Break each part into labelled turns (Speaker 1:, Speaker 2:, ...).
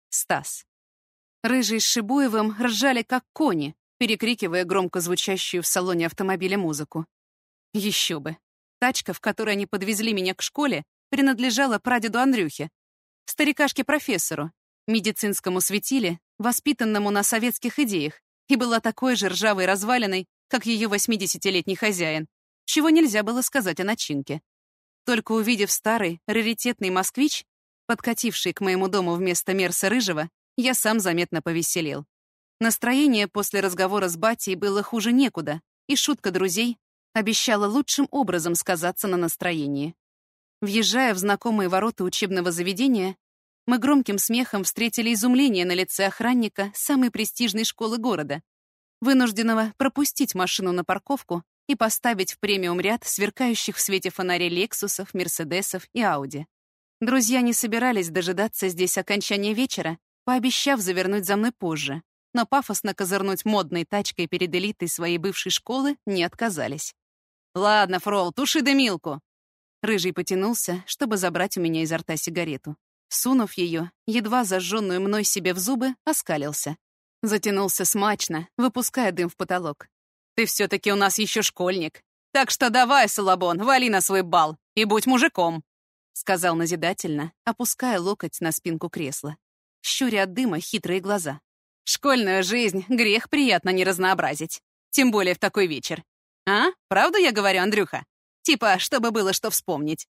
Speaker 1: Стас. Рыжий с Шибуевым ржали как кони, перекрикивая громко звучащую в салоне автомобиля музыку. Еще бы. Тачка, в которой они подвезли меня к школе, принадлежала прадеду Андрюхе, старикашке-профессору, медицинскому светиле, воспитанному на советских идеях, и была такой же ржавой развалиной, как ее 80-летний хозяин, чего нельзя было сказать о начинке. Только увидев старый, раритетный «Москвич», подкативший к моему дому вместо Мерса Рыжего, я сам заметно повеселел. Настроение после разговора с батей было хуже некуда, и шутка друзей обещала лучшим образом сказаться на настроении. Въезжая в знакомые ворота учебного заведения, мы громким смехом встретили изумление на лице охранника самой престижной школы города, вынужденного пропустить машину на парковку и поставить в премиум-ряд сверкающих в свете фонарей Лексусов, Мерседесов и Ауди. Друзья не собирались дожидаться здесь окончания вечера, пообещав завернуть за мной позже, но пафосно козырнуть модной тачкой перед элитой своей бывшей школы не отказались. «Ладно, Фрол, туши дымилку!» Рыжий потянулся, чтобы забрать у меня изо рта сигарету. Сунув ее, едва зажженную мной себе в зубы, оскалился. Затянулся смачно, выпуская дым в потолок. «Ты все-таки у нас еще школьник. Так что давай, Салабон, вали на свой бал и будь мужиком!» Сказал назидательно, опуская локоть на спинку кресла. Щуря от дыма хитрые глаза. «Школьную жизнь грех приятно не разнообразить. Тем более в такой вечер. А? Правда я говорю, Андрюха? Типа, чтобы было что вспомнить».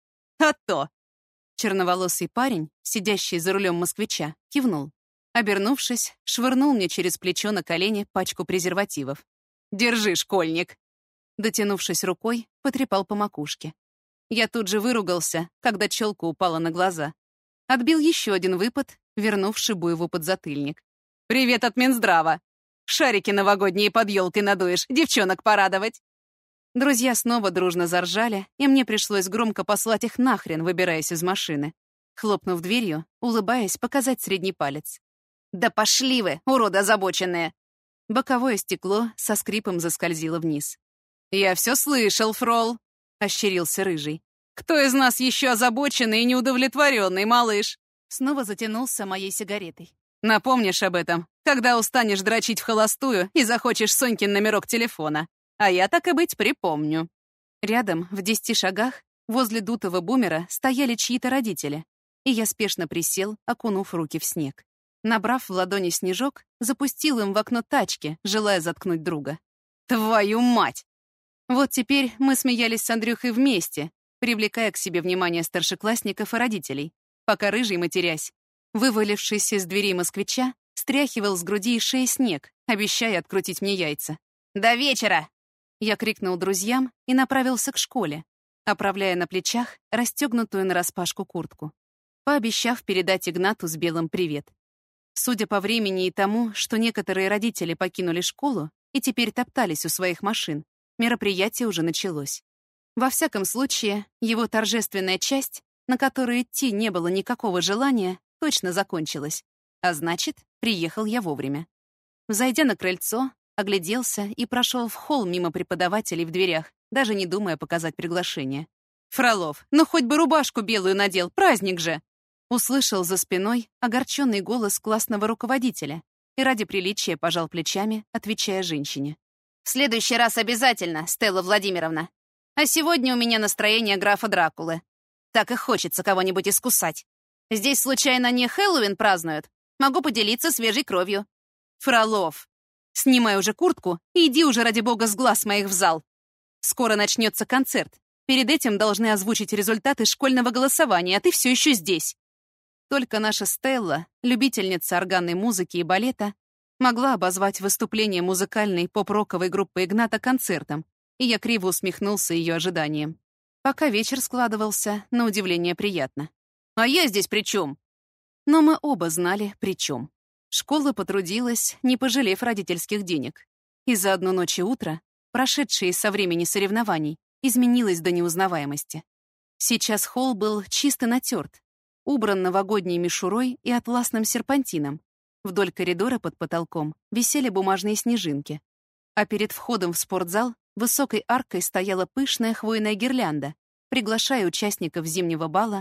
Speaker 1: «А то!» Черноволосый парень, сидящий за рулем москвича, кивнул. Обернувшись, швырнул мне через плечо на колени пачку презервативов. «Держи, школьник!» Дотянувшись рукой, потрепал по макушке. Я тут же выругался, когда челка упала на глаза. Отбил еще один выпад, вернув Шибуеву подзатыльник. «Привет от Минздрава! Шарики новогодние под елкой надуешь, девчонок порадовать!» Друзья снова дружно заржали, и мне пришлось громко послать их нахрен, выбираясь из машины. Хлопнув дверью, улыбаясь, показать средний палец. «Да пошли вы, уроды озабоченные!» Боковое стекло со скрипом заскользило вниз. «Я все слышал, Фрол!» — ощерился Рыжий. «Кто из нас еще озабоченный и неудовлетворенный, малыш?» Снова затянулся моей сигаретой. «Напомнишь об этом, когда устанешь дрочить в холостую и захочешь Сонькин номерок телефона. А я, так и быть, припомню». Рядом, в 10 шагах, возле дутого бумера, стояли чьи-то родители, и я спешно присел, окунув руки в снег. Набрав в ладони снежок, запустил им в окно тачки, желая заткнуть друга. «Твою мать!» Вот теперь мы смеялись с Андрюхой вместе, привлекая к себе внимание старшеклассников и родителей, пока Рыжий, матерясь, вывалившись из дверей москвича, стряхивал с груди и шеи снег, обещая открутить мне яйца. «До вечера!» Я крикнул друзьям и направился к школе, оправляя на плечах расстегнутую нараспашку куртку, пообещав передать Игнату с Белым привет. Судя по времени и тому, что некоторые родители покинули школу и теперь топтались у своих машин, мероприятие уже началось. Во всяком случае, его торжественная часть, на которую идти не было никакого желания, точно закончилась. А значит, приехал я вовремя. Взойдя на крыльцо, огляделся и прошел в холл мимо преподавателей в дверях, даже не думая показать приглашение. «Фролов, ну хоть бы рубашку белую надел, праздник же!» Услышал за спиной огорченный голос классного руководителя и ради приличия пожал плечами, отвечая женщине. «В следующий раз обязательно, Стелла Владимировна. А сегодня у меня настроение графа Дракулы. Так и хочется кого-нибудь искусать. Здесь, случайно, не Хэллоуин празднуют? Могу поделиться свежей кровью». «Фролов, снимай уже куртку и иди уже, ради бога, с глаз моих в зал. Скоро начнется концерт. Перед этим должны озвучить результаты школьного голосования, а ты все еще здесь». Только наша Стелла, любительница органной музыки и балета, могла обозвать выступление музыкальной поп-роковой группы Игната концертом, и я криво усмехнулся ее ожиданием. Пока вечер складывался, на удивление приятно. «А я здесь при чем?» Но мы оба знали, при чем. Школа потрудилась, не пожалев родительских денег. И за одну ночь и утро, прошедшее со времени соревнований, изменилось до неузнаваемости. Сейчас холл был чисто натерт, убран новогодней мишурой и атласным серпантином. Вдоль коридора под потолком висели бумажные снежинки. А перед входом в спортзал высокой аркой стояла пышная хвойная гирлянда, приглашая участников зимнего бала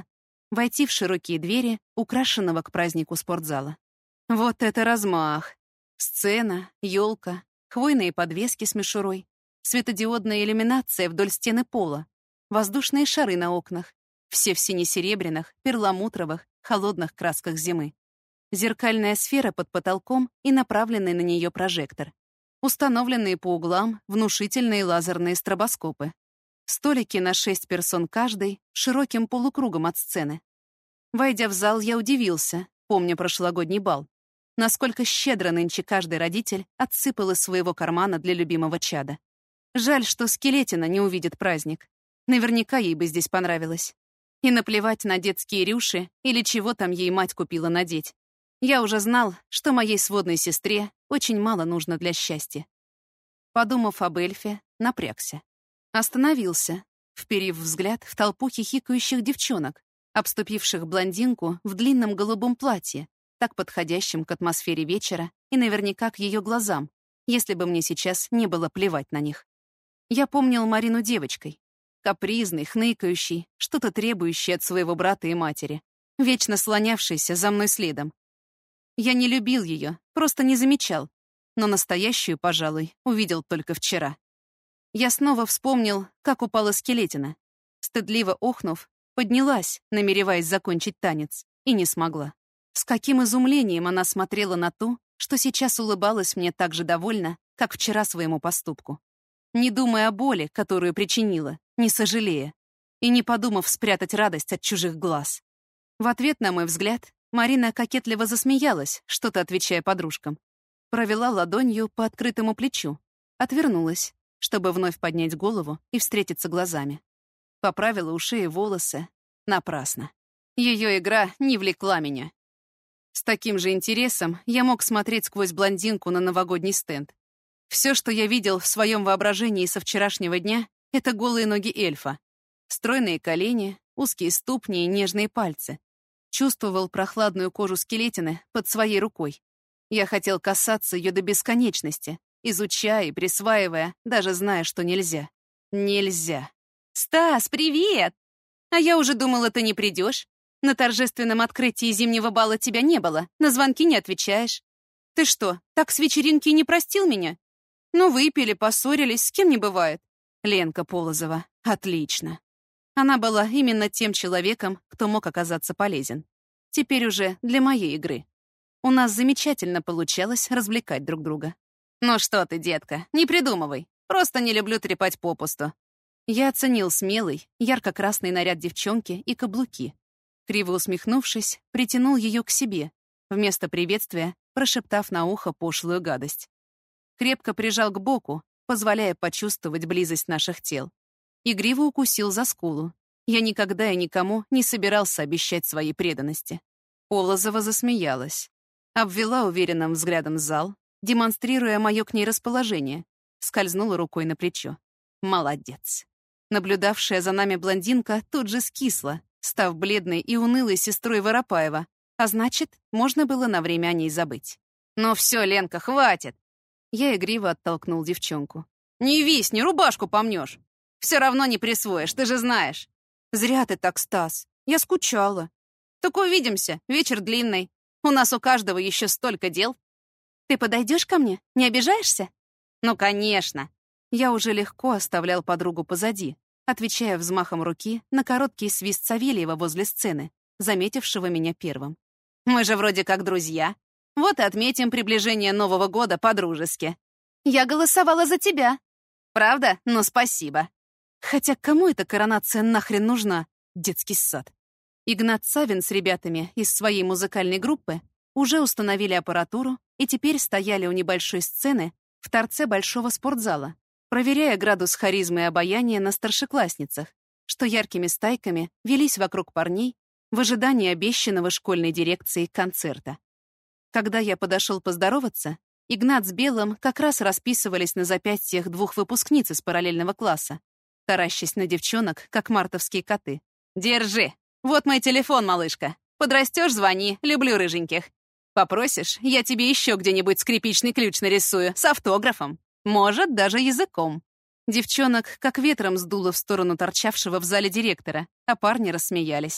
Speaker 1: войти в широкие двери, украшенного к празднику спортзала. Вот это размах! Сцена, елка, хвойные подвески с мишурой, светодиодная иллюминация вдоль стены пола, воздушные шары на окнах, все в сине-серебряных, перламутровых, холодных красках зимы. Зеркальная сфера под потолком и направленный на нее прожектор. Установленные по углам внушительные лазерные стробоскопы. Столики на 6 персон каждый, широким полукругом от сцены. Войдя в зал, я удивился, помня прошлогодний бал, насколько щедро нынче каждый родитель отсыпал из своего кармана для любимого чада. Жаль, что Скелетина не увидит праздник. Наверняка ей бы здесь понравилось. И наплевать на детские рюши или чего там ей мать купила надеть. Я уже знал, что моей сводной сестре очень мало нужно для счастья. Подумав об эльфе, напрягся. Остановился, вперив взгляд в толпу хихикающих девчонок, обступивших блондинку в длинном голубом платье, так подходящем к атмосфере вечера и наверняка к ее глазам, если бы мне сейчас не было плевать на них. Я помнил Марину девочкой, капризной, хныкающей, что-то требующей от своего брата и матери, вечно слонявшейся за мной следом. Я не любил ее, просто не замечал, но настоящую, пожалуй, увидел только вчера. Я снова вспомнил, как упала Скелетина. Стыдливо охнув, поднялась, намереваясь закончить танец, и не смогла. С каким изумлением она смотрела на ту, что сейчас улыбалась мне так же довольно, как вчера своему поступку. Не думая о боли, которую причинила, не сожалея, и не подумав спрятать радость от чужих глаз. В ответ на мой взгляд Марина кокетливо засмеялась, что-то отвечая подружкам. Провела ладонью по открытому плечу, отвернулась, чтобы вновь поднять голову и встретиться глазами. Поправила у шеи волосы. Напрасно. Ее игра не влекла меня. С таким же интересом я мог смотреть сквозь блондинку на новогодний стенд. Все, что я видел в своем воображении со вчерашнего дня, — это голые ноги эльфа. Стройные колени, узкие ступни и нежные пальцы. Чувствовал прохладную кожу Скелетины под своей рукой. Я хотел касаться ее до бесконечности, изучая и присваивая, даже зная, что нельзя. Нельзя. «Стас, привет! А я уже думала, ты не придешь. На торжественном открытии зимнего бала тебя не было, на звонки не отвечаешь. Ты что, так с вечеринки не простил меня? Ну, выпили, поссорились, с кем не бывает». Ленка Полозова. Отлично. Она была именно тем человеком, кто мог оказаться полезен. Теперь уже для моей игры. У нас замечательно получалось развлекать друг друга. «Ну что ты, детка, не придумывай. Просто не люблю трепать попусту». Я оценил смелый, ярко-красный наряд девчонки и каблуки. Криво усмехнувшись, притянул ее к себе, вместо приветствия прошептав на ухо пошлую гадость. Крепко прижал к боку, позволяя почувствовать близость наших тел. Игриво укусил за скулу. Я никогда и никому не собирался обещать своей преданности. Полозова засмеялась. Обвела уверенным взглядом зал, демонстрируя мое к ней расположение, скользнула рукой на плечо. Молодец. Наблюдавшая за нами блондинка тут же скисла, став бледной и унылой сестрой Воропаева, а значит, можно было на время о ней забыть. «Ну все, Ленка, хватит!» Я игриво оттолкнул девчонку. «Не висни, рубашку помнешь. Все равно не присвоишь, ты же знаешь». «Зря ты так, Стас. Я скучала». «Так увидимся, вечер длинный. У нас у каждого еще столько дел». «Ты подойдешь ко мне? Не обижаешься?» «Ну, конечно». Я уже легко оставлял подругу позади, отвечая взмахом руки на короткий свист Савельева возле сцены, заметившего меня первым. «Мы же вроде как друзья. Вот и отметим приближение Нового года по-дружески». «Я голосовала за тебя». «Правда? Ну, спасибо». Хотя кому эта коронация нахрен нужна? Детский сад. Игнат Савин с ребятами из своей музыкальной группы уже установили аппаратуру и теперь стояли у небольшой сцены в торце большого спортзала, проверяя градус харизмы и обаяния на старшеклассницах, что яркими стайками велись вокруг парней в ожидании обещанного школьной дирекцией концерта. Когда я подошел поздороваться, Игнат с Белым как раз расписывались на запястьях двух выпускниц из параллельного класса, таращась на девчонок, как мартовские коты. «Держи! Вот мой телефон, малышка. Подрастешь, звони, люблю рыженьких. Попросишь, я тебе еще где-нибудь скрипичный ключ нарисую, с автографом. Может, даже языком». Девчонок как ветром сдуло в сторону торчавшего в зале директора, а парни рассмеялись.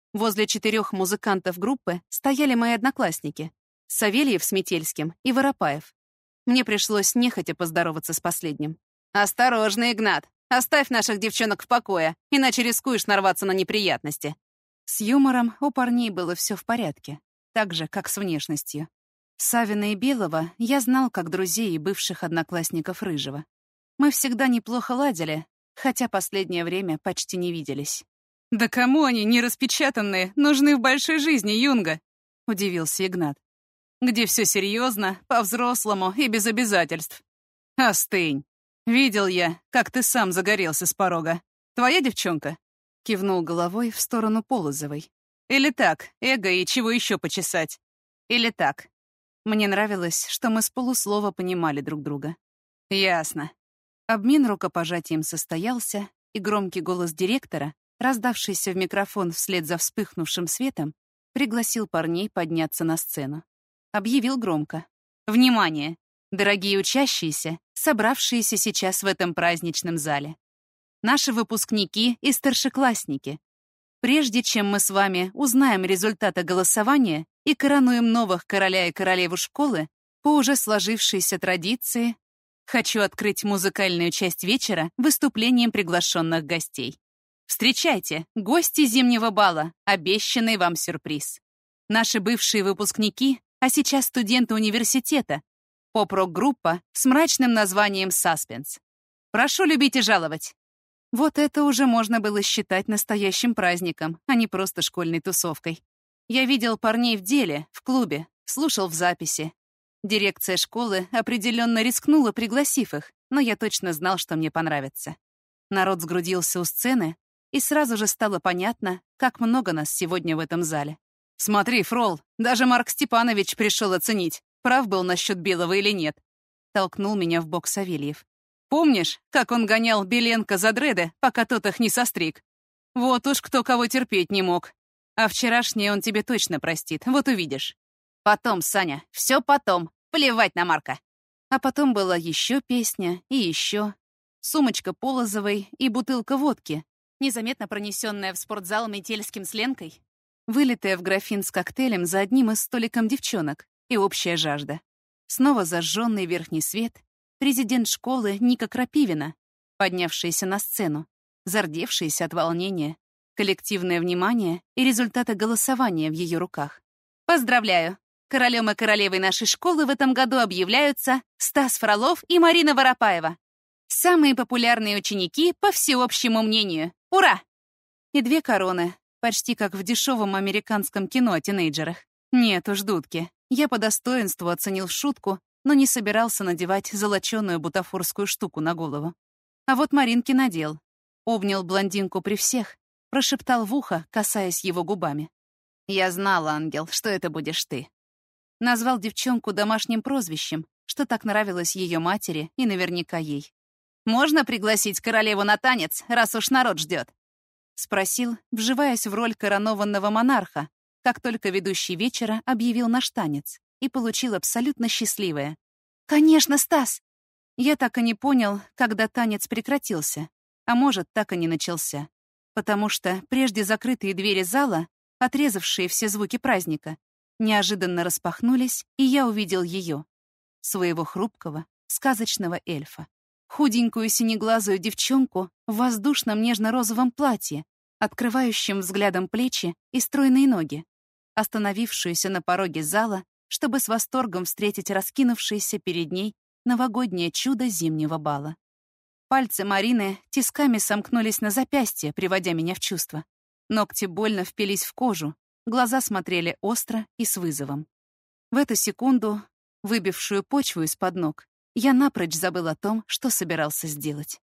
Speaker 1: Возле 4 музыкантов группы стояли мои одноклассники — Савельев с Метельским и Воропаев. Мне пришлось нехотя поздороваться с последним. «Осторожно, Игнат! Оставь наших девчонок в покое, иначе рискуешь нарваться на неприятности». С юмором у парней было все в порядке, так же, как с внешностью. Савина и Белого я знал как друзей и бывших одноклассников Рыжего. Мы всегда неплохо ладили, хотя последнее время почти не виделись. «Да кому они, нераспечатанные, нужны в большой жизни, Юнга?» — удивился Игнат. «Где все серьезно, по-взрослому и без обязательств». «Остынь. Видел я, как ты сам загорелся с порога. Твоя девчонка?» — кивнул головой в сторону Полозовой. «Или так, эго и чего еще почесать? Или так?» Мне нравилось, что мы с полуслова понимали друг друга. «Ясно». Обмен рукопожатием состоялся, и громкий голос директора, раздавшийся в микрофон вслед за вспыхнувшим светом, пригласил парней подняться на сцену. Объявил громко. «Внимание! Дорогие учащиеся, собравшиеся сейчас в этом праздничном зале. Наши выпускники и старшеклассники. Прежде чем мы с вами узнаем результаты голосования и коронуем новых короля и королеву школы, по уже сложившейся традиции, хочу открыть музыкальную часть вечера выступлением приглашенных гостей. Встречайте, гости зимнего бала, обещанный вам сюрприз. Наши бывшие выпускники, а сейчас студенты университета, поп-рок-группа с мрачным названием «Саспенс». Прошу любить и жаловать. Вот это уже можно было считать настоящим праздником, а не просто школьной тусовкой. Я видел парней в деле, в клубе, слушал в записи. Дирекция школы определенно рискнула, пригласив их, но я точно знал, что мне понравится. Народ сгрудился у сцены, и сразу же стало понятно, как много нас сегодня в этом зале. «Смотри, Фрол, даже Марк Степанович пришел оценить, прав был насчет Белого или нет», — толкнул меня в бок Савельев. «Помнишь, как он гонял Беленко за дреды, пока тот их не состриг? Вот уж кто кого терпеть не мог. А вчерашнее он тебе точно простит, вот увидишь». «Потом, Саня, все потом, плевать на Марка». А потом была еще песня и еще. Сумочка Полозовой и бутылка водки, незаметно пронесенная в спортзал Метельским с Ленкой, вылитая в графин с коктейлем за одним из столиком девчонок, и общая жажда. Снова зажженный верхний свет, президент школы Ника Крапивина, поднявшаяся на сцену, зардевшаяся от волнения, коллективное внимание и результаты голосования в ее руках. «Поздравляю! Королем и королевой нашей школы в этом году объявляются Стас Фролов и Марина Воропаева. Самые популярные ученики по всеобщему мнению. Ура!» И 2 короны, почти как в дешевом американском кино о тинейджерах. Нет уж, дудки. Я по достоинству оценил шутку, но не собирался надевать золоченую бутафорскую штуку на голову. А вот Маринке надел. Обнял блондинку при всех, прошептал в ухо, касаясь его губами. «Я знал, ангел, что это будешь ты». Назвал девчонку домашним прозвищем, что так нравилось ее матери и наверняка ей. «Можно пригласить королеву на танец, раз уж народ ждет?» Спросил, вживаясь в роль коронованного монарха, как только ведущий вечера объявил наш танец, и получил абсолютно счастливое. «Конечно, Стас!» Я так и не понял, когда танец прекратился, а может, так и не начался, потому что прежде закрытые двери зала, отрезавшие все звуки праздника, неожиданно распахнулись, и я увидел ее, своего хрупкого, сказочного эльфа. Худенькую синеглазую девчонку в воздушном нежно-розовом платье, открывающем взглядом плечи и стройные ноги, остановившуюся на пороге зала, чтобы с восторгом встретить раскинувшееся перед ней новогоднее чудо зимнего бала. Пальцы Марины тисками сомкнулись на запястье, приводя меня в чувство. Ногти больно впились в кожу, глаза смотрели остро и с вызовом. В эту секунду, выбившую почву из-под ног, я напрочь забыл о том, что собирался сделать.